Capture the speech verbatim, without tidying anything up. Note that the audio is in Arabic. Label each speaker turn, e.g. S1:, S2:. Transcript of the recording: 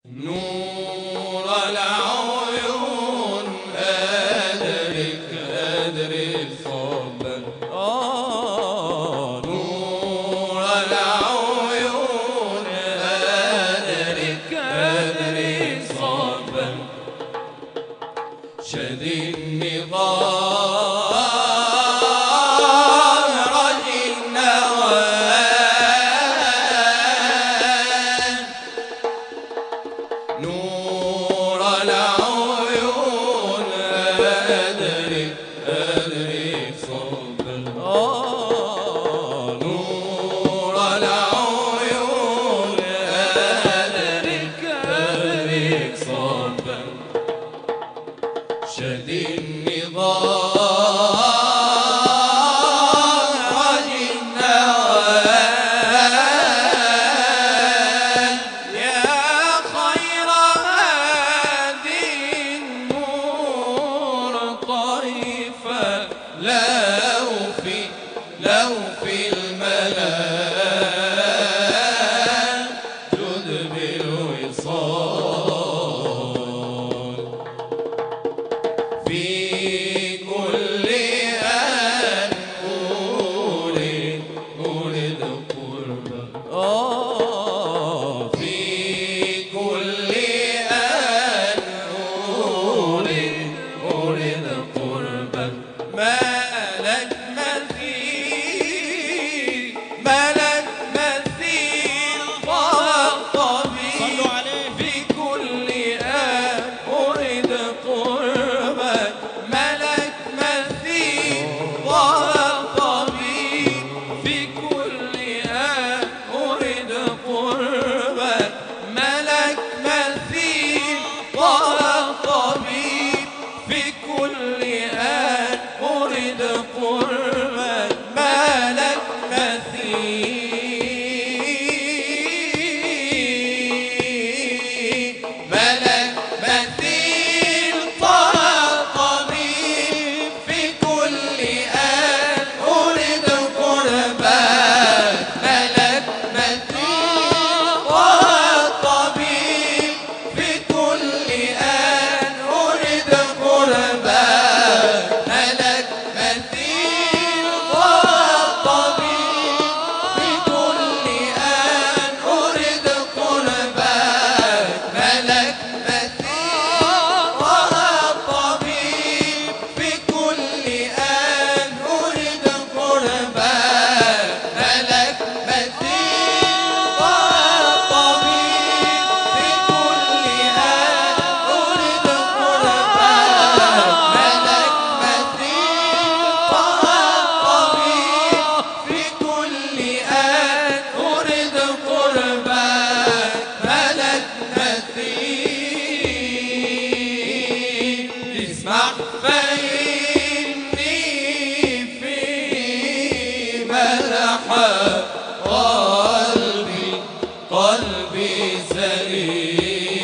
S1: نور العيون أدرك أدرك صبا آه نور العيون أدرك أدرك صبا شدي النظام رجي النوام نور العيون أدرك أدرك صبا آه نور العيون أدرك أدرك صبا شدي النظام رجي النوام يا خير هادي النور طريفا لو في لو في الملا جد بالوصال في كل آن أولد أولد قربا آه في كل آن أولد أولد قربا ملك مثيل ملك مثيل فوق
S2: صلوا عليه
S1: في كل آن أولد قربا ملك مثيل وهو طبيب في كل آن أريد قربا ملك مثيل وهو طبيب في كل آن أريد قربا ملك مثيل ملك مثيل طبيب في كل آن أريد قربا ملك مثيل طبيب في كل آن أريد قربا ملك مثيل طبيب في كل آن أريد قربا ملك مثيل طبيب في كل آن أريد قربا ملك مثيل طبيب في كل آن أريد قربا ملك مثيل طبيب في كل آن أريد قربا ملك مثيل اسمع فإني في ملح قلبي قلبي سليم